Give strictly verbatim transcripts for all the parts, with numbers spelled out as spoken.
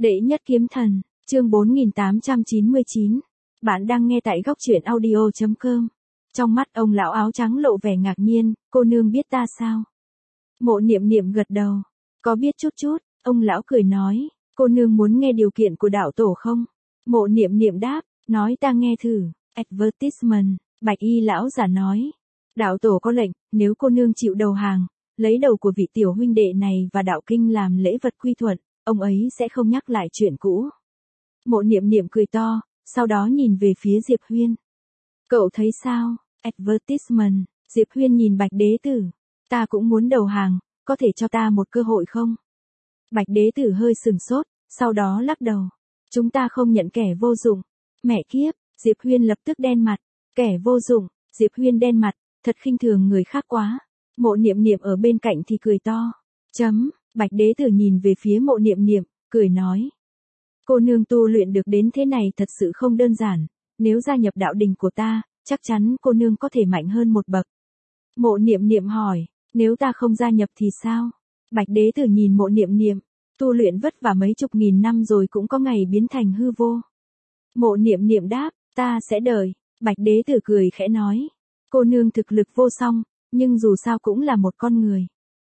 Đệ nhất kiếm thần, chương bốn nghìn tám trăm chín mươi chín. Bạn đang nghe tại góc truyện audio chấm com. Trong mắt ông lão áo trắng lộ vẻ ngạc nhiên, cô nương biết ta sao? Mộ Niệm Niệm gật đầu. Có biết chút chút, ông lão cười nói, cô nương muốn nghe điều kiện của đạo tổ không? Mộ Niệm Niệm đáp, nói ta nghe thử. Advertisement, bạch y lão giả nói. Đạo tổ có lệnh, nếu cô nương chịu đầu hàng, lấy đầu của vị tiểu huynh đệ này và đạo kinh làm lễ vật quy thuận, ông ấy sẽ không nhắc lại chuyện cũ. Mộ Niệm Niệm cười to, sau đó nhìn về phía Diệp Huyên. Cậu thấy sao? Advertisement, Diệp Huyên nhìn Bạch Đế Tử. Ta cũng muốn đầu hàng, có thể cho ta một cơ hội không? Bạch Đế Tử hơi sừng sốt, sau đó lắc đầu. Chúng ta không nhận kẻ vô dụng. Mẹ kiếp, Diệp Huyên lập tức đen mặt. Kẻ vô dụng, Diệp Huyên đen mặt, thật khinh thường người khác quá. Mộ Niệm Niệm ở bên cạnh thì cười to. Chấm, Bạch Đế Tử nhìn về phía Mộ Niệm Niệm, cười nói. Cô nương tu luyện được đến thế này thật sự không đơn giản, nếu gia nhập đạo đình của ta, chắc chắn cô nương có thể mạnh hơn một bậc. Mộ Niệm Niệm hỏi, nếu ta không gia nhập thì sao? Bạch Đế Tử nhìn Mộ Niệm Niệm, tu luyện vất vả mấy chục nghìn năm rồi cũng có ngày biến thành hư vô. Mộ Niệm Niệm đáp, ta sẽ đợi. Bạch Đế Tử cười khẽ nói, cô nương thực lực vô song, nhưng dù sao cũng là một con người.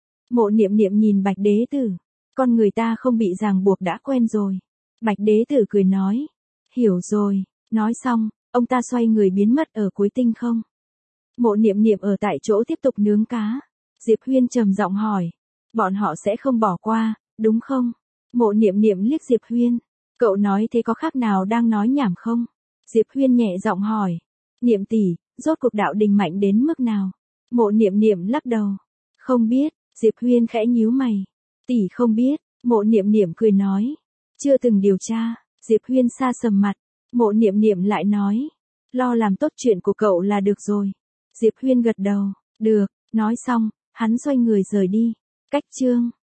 Mộ Niệm Niệm nhìn Bạch Đế Tử, con người ta không bị ràng buộc đã quen rồi. Bạch Đế Tử cười nói, hiểu rồi. Nói xong, ông ta xoay người biến mất ở cuối tinh không. Mộ Niệm Niệm ở tại chỗ tiếp tục nướng cá. Diệp Huyên trầm giọng hỏi, bọn họ sẽ không bỏ qua, đúng không? Mộ Niệm Niệm liếc Diệp Huyên, cậu nói thế có khác nào đang nói nhảm không? Diệp Huyên nhẹ giọng hỏi, Niệm tỷ, rốt cuộc đạo đình mạnh đến mức nào? Mộ Niệm Niệm lắc đầu, không biết. Diệp Huyên khẽ nhíu mày, tỷ không biết. Mộ Niệm Niệm cười nói, chưa từng điều tra. Diệp Huyên sa sầm mặt. Mộ Niệm Niệm lại nói, lo làm tốt chuyện của cậu là được rồi. Diệp Huyên gật đầu, được. Nói xong, hắn xoay người rời đi. Cách chương